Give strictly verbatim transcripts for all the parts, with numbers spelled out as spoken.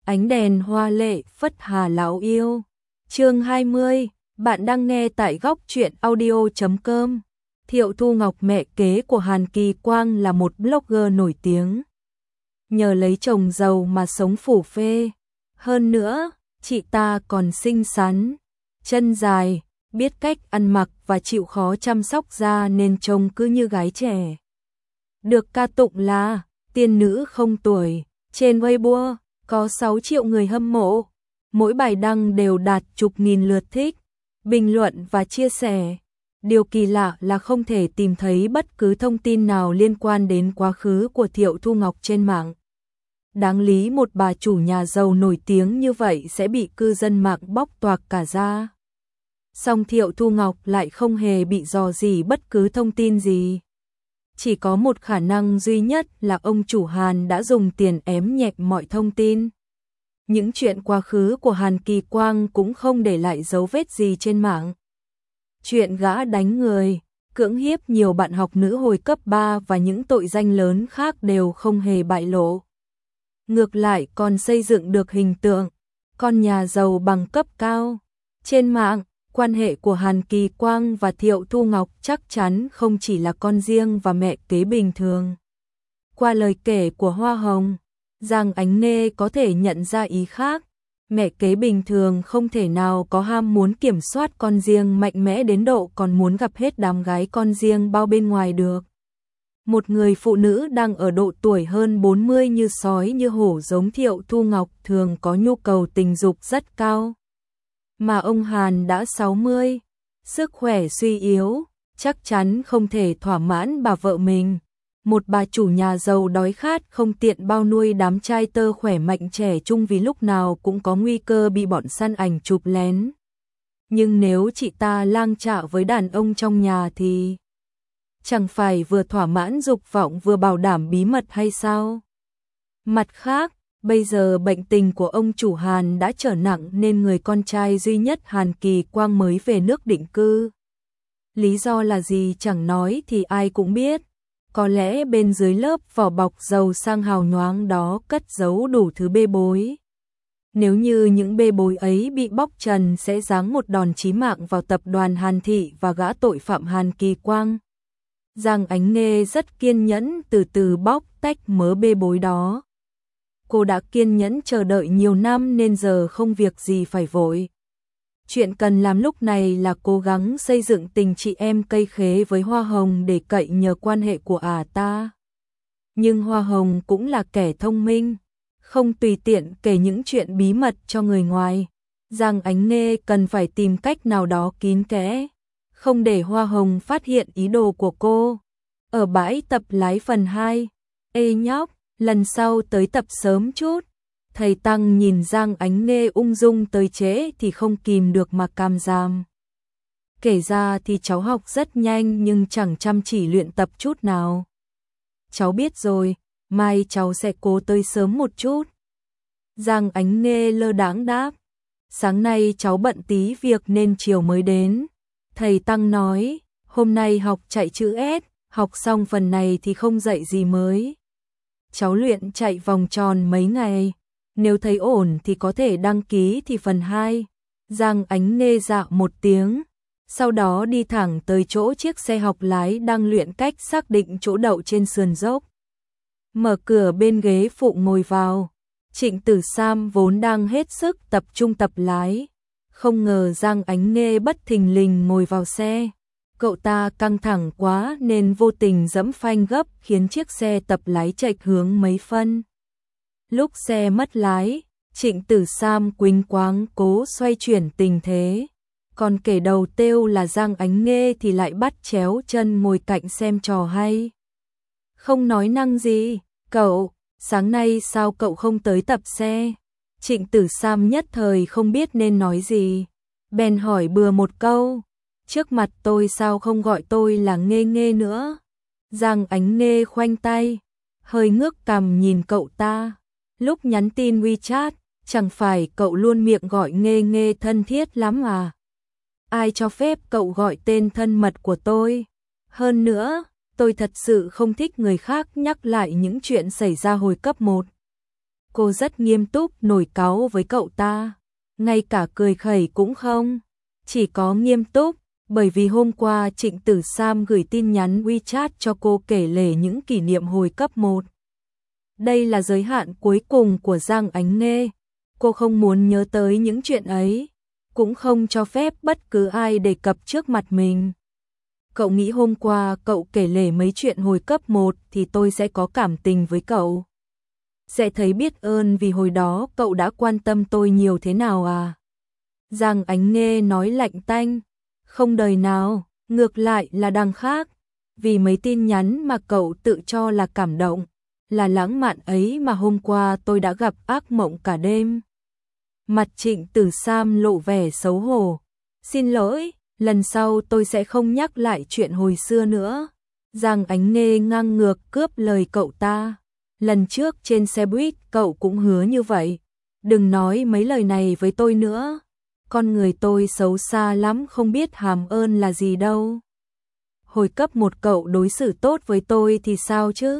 Ánh đèn hoa lệ phất hà lão yêu. Chương hai mươi, bạn đang nghe tại góc truyện audio chấm com. Thiệu Thu Ngọc, mẹ kế của Hàn Kỳ Quang, là một blogger nổi tiếng. Nhờ lấy chồng giàu mà sống phủ phê. Hơn nữa, chị ta còn xinh xắn, chân dài, biết cách ăn mặc và chịu khó chăm sóc da nên trông cứ như gái trẻ. Được ca tụng là tiên nữ không tuổi. Trên Weibo có sáu triệu người hâm mộ. Mỗi bài đăng đều đạt chục nghìn lượt thích, bình luận và chia sẻ. Điều kỳ lạ là không thể tìm thấy bất cứ thông tin nào liên quan đến quá khứ của Thiệu Thu Ngọc trên mạng. Đáng lý một bà chủ nhà giàu nổi tiếng như vậy sẽ bị cư dân mạng bóc toạc cả da. Song Thiệu Thu Ngọc lại không hề bị rò rỉ bất cứ thông tin gì. Chỉ có một khả năng duy nhất là ông chủ Hàn đã dùng tiền ém nhẹm mọi thông tin. Những chuyện quá khứ của Hàn Kỳ Quang cũng không để lại dấu vết gì trên mạng. Chuyện gã đánh người, cưỡng hiếp nhiều bạn học nữ hồi cấp ba và những tội danh lớn khác đều không hề bại lộ. Ngược lại còn xây dựng được hình tượng con nhà giàu bằng cấp cao. Trên mạng, quan hệ của Hàn Kỳ Quang và Thiệu Thu Ngọc chắc chắn không chỉ là con riêng và mẹ kế bình thường. Qua lời kể của Hoa Hồng, Giang Ánh Nê có thể nhận ra ý khác. Mẹ kế bình thường không thể nào có ham muốn kiểm soát con riêng mạnh mẽ đến độ còn muốn gặp hết đám gái con riêng bao bên ngoài được. Một người phụ nữ đang ở độ tuổi hơn bốn mươi như sói như hổ giống Thiệu Thu Ngọc thường có nhu cầu tình dục rất cao. Mà ông Hàn đã sáu mươi, sức khỏe suy yếu, chắc chắn không thể thỏa mãn bà vợ mình. Một bà chủ nhà giàu đói khát không tiện bao nuôi đám trai tơ khỏe mạnh trẻ trung vì lúc nào cũng có nguy cơ bị bọn săn ảnh chụp lén. Nhưng nếu chị ta lang chạo với đàn ông trong nhà thì chẳng phải vừa thỏa mãn dục vọng vừa bảo đảm bí mật hay sao? Mặt khác, bây giờ bệnh tình của ông chủ Hàn đã trở nặng nên người con trai duy nhất Hàn Kỳ Quang mới về nước định cư. Lý do là gì chẳng nói thì ai cũng biết. Có lẽ bên dưới lớp vỏ bọc giàu sang hào nhoáng đó cất giấu đủ thứ bê bối. Nếu như những bê bối ấy bị bóc trần sẽ giáng một đòn chí mạng vào tập đoàn Hàn Thị và gã tội phạm Hàn Kỳ Quang. Giang Ánh Nê rất kiên nhẫn từ từ bóc tách mớ bê bối đó. Cô đã kiên nhẫn chờ đợi nhiều năm nên giờ không việc gì phải vội. Chuyện cần làm lúc này là cố gắng xây dựng tình chị em cây khế với Hoa Hồng để cậy nhờ quan hệ của ả ta. Nhưng Hoa Hồng cũng là kẻ thông minh, không tùy tiện kể những chuyện bí mật cho người ngoài. Giang Ánh Nê cần phải tìm cách nào đó kín kẽ, không để Hoa Hồng phát hiện ý đồ của cô. Ở bãi tập lái phần hai, ê nhóc, lần sau tới tập sớm chút. Thầy Tăng nhìn Giang Ánh Nê ung dung tới trễ thì không kìm được mà cam giảm. Kể ra thì cháu học rất nhanh nhưng chẳng chăm chỉ luyện tập chút nào. Cháu biết rồi, mai cháu sẽ cố tới sớm một chút. Giang Ánh Nê lơ đãng đáp. Sáng nay cháu bận tí việc nên chiều mới đến. Thầy Tăng nói, hôm nay học chạy chữ S, học xong phần này thì không dạy gì mới. Cháu luyện chạy vòng tròn mấy ngày. Nếu thấy ổn thì có thể đăng ký thì phần hai. Giang Ánh Nê dạ một tiếng, sau đó đi thẳng tới chỗ chiếc xe học lái đang luyện cách xác định chỗ đậu trên sườn dốc. Mở cửa bên ghế phụ ngồi vào. Trịnh Tử Sam vốn đang hết sức tập trung tập lái. Không ngờ Giang Ánh Nê bất thình lình ngồi vào xe. Cậu ta căng thẳng quá nên vô tình giẫm phanh gấp khiến chiếc xe tập lái chệch hướng mấy phân. Lúc xe mất lái, Trịnh Tử Sam quỳnh quáng cố xoay chuyển tình thế. Còn kể đầu têu là Giang Ánh Nê thì lại bắt chéo chân ngồi cạnh xem trò hay. Không nói năng gì, cậu, sáng nay sao cậu không tới tập xe? Trịnh Tử Sam nhất thời không biết nên nói gì. Bèn hỏi bừa một câu, trước mặt tôi sao không gọi tôi là Nghê Nghê nữa? Giang Ánh Nê khoanh tay, hơi ngước cằm nhìn cậu ta. Lúc nhắn tin WeChat, chẳng phải cậu luôn miệng gọi Nghê Nghê thân thiết lắm à? Ai cho phép cậu gọi tên thân mật của tôi? Hơn nữa, tôi thật sự không thích người khác nhắc lại những chuyện xảy ra hồi cấp một. Cô rất nghiêm túc nổi cáu với cậu ta, ngay cả cười khẩy cũng không, chỉ có nghiêm túc, bởi vì hôm qua Trịnh Tử Sam gửi tin nhắn WeChat cho cô kể lể những kỷ niệm hồi cấp một. Đây là giới hạn cuối cùng của Giang Ánh Nghê, cô không muốn nhớ tới những chuyện ấy, cũng không cho phép bất cứ ai đề cập trước mặt mình. Cậu nghĩ hôm qua cậu kể lể mấy chuyện hồi cấp một thì tôi sẽ có cảm tình với cậu? Sẽ thấy biết ơn vì hồi đó cậu đã quan tâm tôi nhiều thế nào à? Giang Ánh Nghê nói lạnh tanh, không đời nào, ngược lại là đằng khác, vì mấy tin nhắn mà cậu tự cho là cảm động, là lãng mạn ấy mà hôm qua tôi đã gặp ác mộng cả đêm. Mặt Trịnh Tử Sam lộ vẻ xấu hổ, xin lỗi, lần sau tôi sẽ không nhắc lại chuyện hồi xưa nữa. Giang Ánh Nghê ngang ngược cướp lời cậu ta, lần trước trên xe buýt cậu cũng hứa như vậy, đừng nói mấy lời này với tôi nữa. Con người tôi xấu xa lắm, không biết hàm ơn là gì đâu. Hồi cấp một cậu đối xử tốt với tôi thì sao chứ?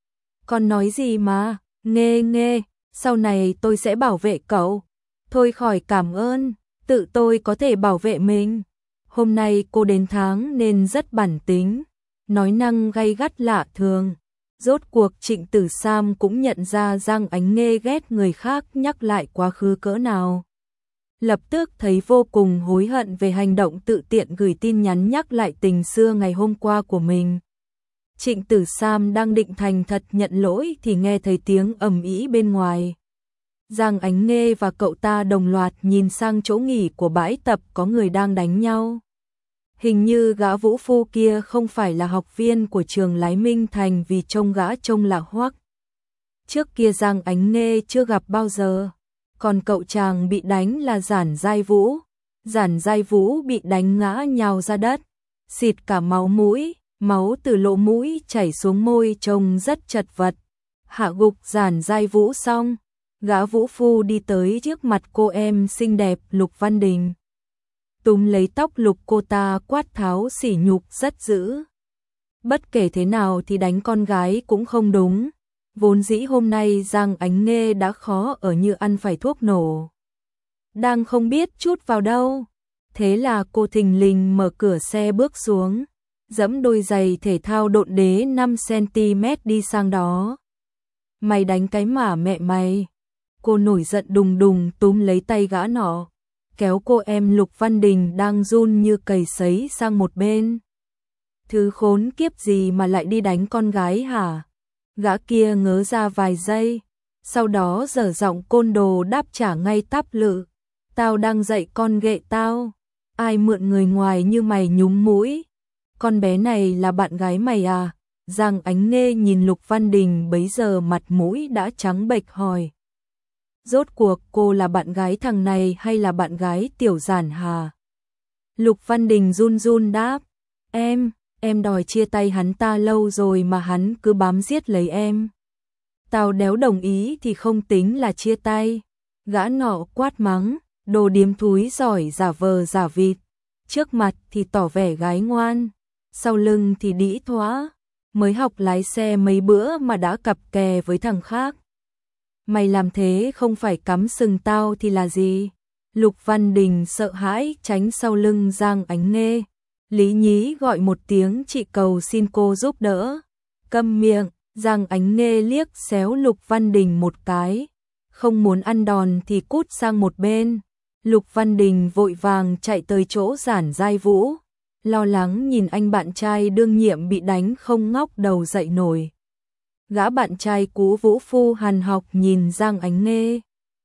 Con nói gì mà, Nghê Nghê, sau này tôi sẽ bảo vệ cậu. Thôi khỏi cảm ơn, tự tôi có thể bảo vệ mình. Hôm nay cô đến tháng nên rất bản tính, nói năng gay gắt lạ thường. Rốt cuộc Trịnh Tử Sam cũng nhận ra Giang Ánh Nghê ghét người khác nhắc lại quá khứ cỡ nào. Lập tức thấy vô cùng hối hận về hành động tự tiện gửi tin nhắn nhắc lại tình xưa ngày hôm qua của mình. Trịnh Tử Sam đang định thành thật nhận lỗi thì nghe thấy tiếng ầm ĩ bên ngoài. Giang Ánh Nghê và cậu ta đồng loạt nhìn sang chỗ nghỉ của bãi tập, có người đang đánh nhau. Hình như gã vũ phu kia không phải là học viên của trường Lái Minh Thành vì trông gã trông lạ hoắc. Trước kia Giang Ánh Nghê chưa gặp bao giờ. Còn cậu chàng bị đánh là Giản Giai Vũ. Giản Giai Vũ bị đánh ngã nhào ra đất, xịt cả máu mũi, máu từ lỗ mũi chảy xuống môi trông rất chật vật. Hạ gục Giản Giai Vũ xong, gã vũ phu đi tới trước mặt cô em xinh đẹp Lục Văn Đình. Túm lấy tóc Lục cô ta quát tháo sỉ nhục rất dữ. Bất kể thế nào thì đánh con gái cũng không đúng. Vốn dĩ hôm nay Giang Ánh Nghê đã khó ở như ăn phải thuốc nổ. Đang không biết chút vào đâu. Thế là cô thình lình mở cửa xe bước xuống, giẫm đôi giày thể thao độn đế năm xăng ti mét đi sang đó. Mày đánh cái mả mẹ mày. Cô nổi giận đùng đùng túm lấy tay gã nọ, kéo cô em Lục Văn Đình đang run như cầy sấy sang một bên. Thứ khốn kiếp gì mà lại đi đánh con gái hả? Gã kia ngớ ra vài giây, sau đó giở giọng côn đồ đáp trả ngay tắp lự. Tao đang dạy con ghệ tao, ai mượn người ngoài như mày nhúm mũi. Con bé này là bạn gái mày à? Giang Ánh Nghê nhìn Lục Văn Đình bấy giờ mặt mũi đã trắng bệch hỏi. Rốt cuộc cô là bạn gái thằng này hay là bạn gái Tiểu Giản hà? Lục Văn Đình run run đáp, em, em đòi chia tay hắn ta lâu rồi mà hắn cứ bám giết lấy em. Tao đéo đồng ý thì không tính là chia tay. Gã nọ quát mắng, đồ điếm thúi giỏi giả vờ giả vịt. Trước mặt thì tỏ vẻ gái ngoan, sau lưng thì đĩ thoá. Mới học lái xe mấy bữa mà đã cặp kè với thằng khác. Mày làm thế không phải cắm sừng tao thì là gì? Lục Văn Đình sợ hãi tránh sau lưng Giang Ánh Nghê. Lý nhí gọi một tiếng chị cầu xin cô giúp đỡ. Câm miệng, Giang Ánh Nghê liếc xéo Lục Văn Đình một cái. Không muốn ăn đòn thì cút sang một bên. Lục Văn Đình vội vàng chạy tới chỗ Giản Giai Vũ, lo lắng nhìn anh bạn trai đương nhiệm bị đánh không ngóc đầu dậy nổi. Gã bạn trai cũ vũ phu hằn học nhìn Giang Ánh Nghê.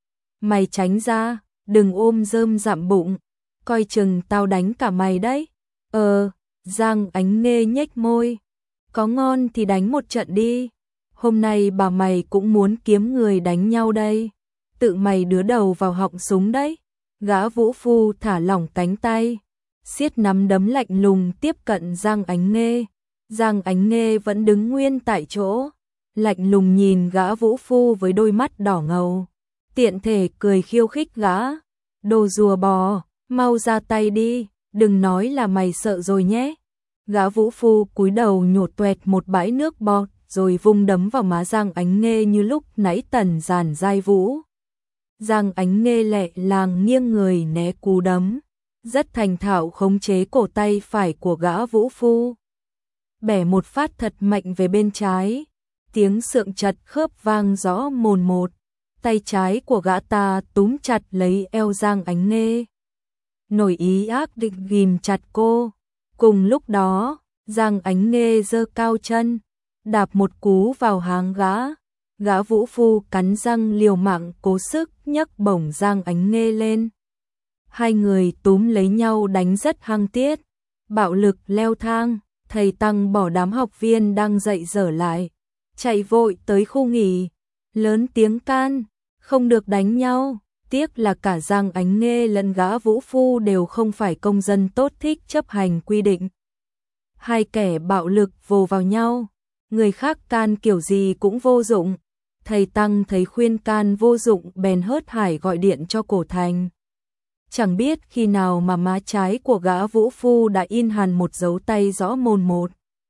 Mày tránh ra, đừng ôm rơm dặm bụng, coi chừng tao đánh cả mày đấy. Ờ, Giang Ánh Nghê nhếch môi. Có ngon thì đánh một trận đi. Hôm nay bà mày cũng muốn kiếm người đánh nhau đây. Tự mày đứa đầu vào họng súng đấy. Gã vũ phu thả lỏng cánh tay, siết nắm đấm lạnh lùng tiếp cận Giang Ánh Nghê. Giang Ánh Nghê vẫn đứng nguyên tại chỗ, lạnh lùng nhìn gã vũ phu với đôi mắt đỏ ngầu. Tiện thể cười khiêu khích gã. Đồ rùa bò, mau ra tay đi, đừng nói là mày sợ rồi nhé. Gã vũ phu cúi đầu nhổ toẹt một bãi nước bọt rồi vung đấm vào má Giang Ánh Nghê như lúc nãy Tần Giản Giai vũ. Giang Ánh Nghê lẹ làng nghiêng người né cú đấm, rất thành thạo khống chế cổ tay phải của gã vũ phu. Bẻ một phát thật mạnh về bên trái, tiếng xượng chật khớp vang rõ mồn một, tay trái của gã ta túm chặt lấy eo Giang Ánh Nghê, nổi ý ác định ghìm chặt cô. Cùng lúc đó, Giang Ánh Nghê giơ cao chân, đạp một cú vào háng gã. Gã vũ phu cắn răng liều mạng cố sức nhấc bổng Giang Ánh Nghê lên. Hai người túm lấy nhau đánh rất hăng tiết, bạo lực leo thang. Thầy Tăng bỏ đám học viên đang dạy dở lại, chạy vội tới khu nghỉ, lớn tiếng can, không được đánh nhau. Tiếc là cả Giang Ánh Nghê lẫn gã vũ phu đều không phải công dân tốt thích chấp hành quy định. Hai kẻ bạo lực vồ vào nhau, người khác can kiểu gì cũng vô dụng. Thầy Tăng thấy khuyên can vô dụng bèn hớt hải gọi điện cho Cổ Thành. Chẳng biết khi nào mà má trái của gã vũ phu đã in hẳn một dấu tay rõ mồn một.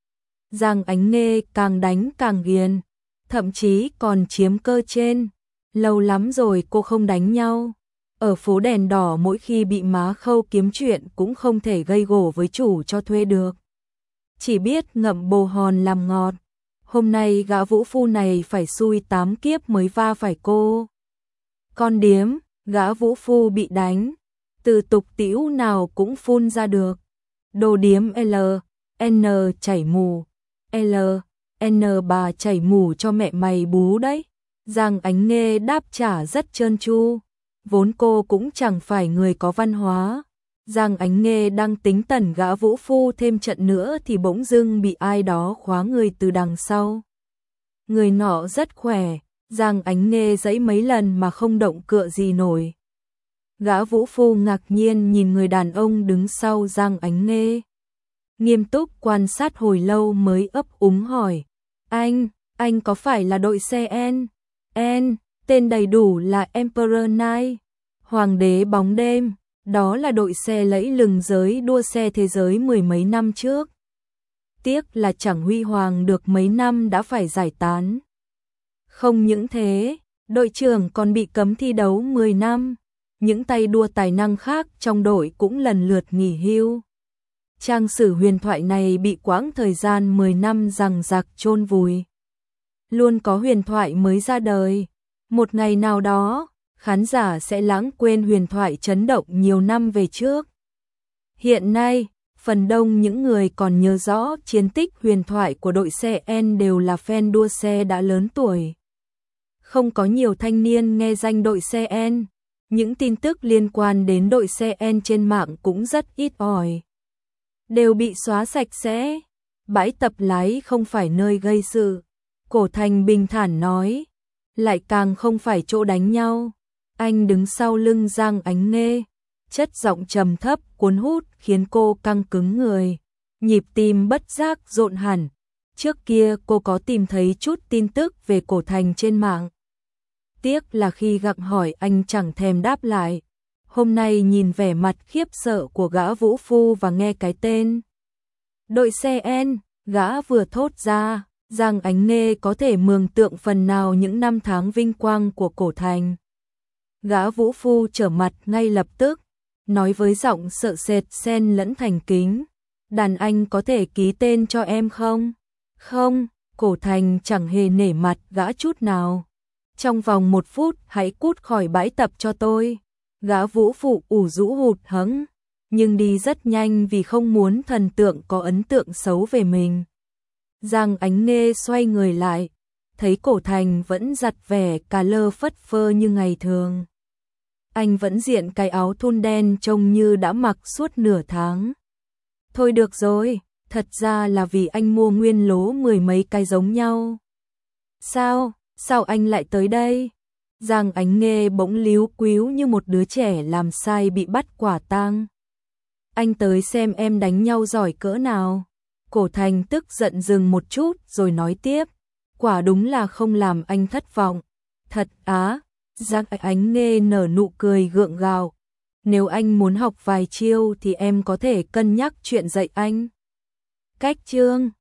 Giang Ánh Nghê càng đánh càng ghiền, thậm chí còn chiếm cơ trên. Lâu lắm rồi cô không đánh nhau. Ở phố đèn đỏ mỗi khi bị má Khâu kiếm chuyện cũng không thể gây gổ với chủ cho thuê được. Chỉ biết ngậm bồ hòn làm ngọt. Hôm nay gã vũ phu này phải xui tám kiếp mới va phải cô. Con điếm, gã vũ phu bị đánh, từ tục tĩu nào cũng phun ra được. Đồ điếm L, N chảy mù, L, N bà chảy mù cho mẹ mày bú đấy. Giang Ánh Nghê đáp trả rất trơn tru, vốn cô cũng chẳng phải người có văn hóa. Giang Ánh Nghê đang tính tẩn gã vũ phu thêm trận nữa thì bỗng dưng bị ai đó khóa người từ đằng sau. Người nọ rất khỏe, Giang Ánh Nghê giãy mấy lần mà không động cựa gì nổi. Gã vũ phu ngạc nhiên nhìn người đàn ông đứng sau Giang Ánh Nghê, nghiêm túc quan sát hồi lâu mới ấp úng hỏi, anh, anh có phải là đội xe N? N, tên đầy đủ là Emperor Night, Hoàng đế bóng đêm, đó là đội xe lẫy lừng giới đua xe thế giới mười mấy năm trước. Tiếc là chẳng huy hoàng được mấy năm đã phải giải tán. Không những thế, đội trưởng còn bị cấm thi đấu mười năm. Những tay đua tài năng khác trong đội cũng lần lượt nghỉ hưu. Trang sử huyền thoại này bị quãng thời gian mười năm giằng giặc chôn vùi. Luôn có huyền thoại mới ra đời. Một ngày nào đó, khán giả sẽ lãng quên huyền thoại chấn động nhiều năm về trước. Hiện nay, phần đông những người còn nhớ rõ chiến tích huyền thoại của đội xe N đều là fan đua xe đã lớn tuổi. Không có nhiều thanh niên nghe danh đội xe N. Những tin tức liên quan đến đội xe N trên mạng cũng rất ít ỏi. Đều bị xóa sạch sẽ. Bãi tập lái không phải nơi gây sự. Cổ Thành bình thản nói. Lại càng không phải chỗ đánh nhau. Anh đứng sau lưng Giang Ánh Nghê. Chất giọng trầm thấp cuốn hút khiến cô căng cứng người. Nhịp tim bất giác rộn hẳn. Trước kia cô có tìm thấy chút tin tức về Cổ Thành trên mạng. Tiếc là khi gặng hỏi anh chẳng thèm đáp lại. Hôm nay nhìn vẻ mặt khiếp sợ của gã vũ phu và nghe cái tên đội xe N, gã vừa thốt ra, Giang Ánh Nghê có thể mường tượng phần nào những năm tháng vinh quang của Cổ Thành. Gã vũ phu trở mặt ngay lập tức, nói với giọng sợ sệt xen lẫn thành kính, đàn anh có thể ký tên cho em không? Không, Cổ Thành chẳng hề nể mặt gã chút nào. Trong vòng một phút hãy cút khỏi bãi tập cho tôi. Gã vũ phụ ủ rũ hụt hẫng, nhưng đi rất nhanh vì không muốn thần tượng có ấn tượng xấu về mình. Giang Ánh Nghê xoay người lại, thấy Cổ Thành vẫn giặt vẻ cà lơ phất phơ như ngày thường. Anh vẫn diện cái áo thun đen trông như đã mặc suốt nửa tháng. Thôi được rồi, thật ra là vì anh mua nguyên lố mười mấy cái giống nhau. Sao, sao anh lại tới đây? Giang Ánh Nghê bỗng líu quíu như một đứa trẻ làm sai bị bắt quả tang. Anh tới xem em đánh nhau giỏi cỡ nào. Cổ Thành tức giận dừng một chút rồi nói tiếp. Quả đúng là không làm anh thất vọng. Thật á, Giang Ánh Nghê nở nụ cười gượng gạo. Nếu anh muốn học vài chiêu thì em có thể cân nhắc chuyện dạy anh. Cách chương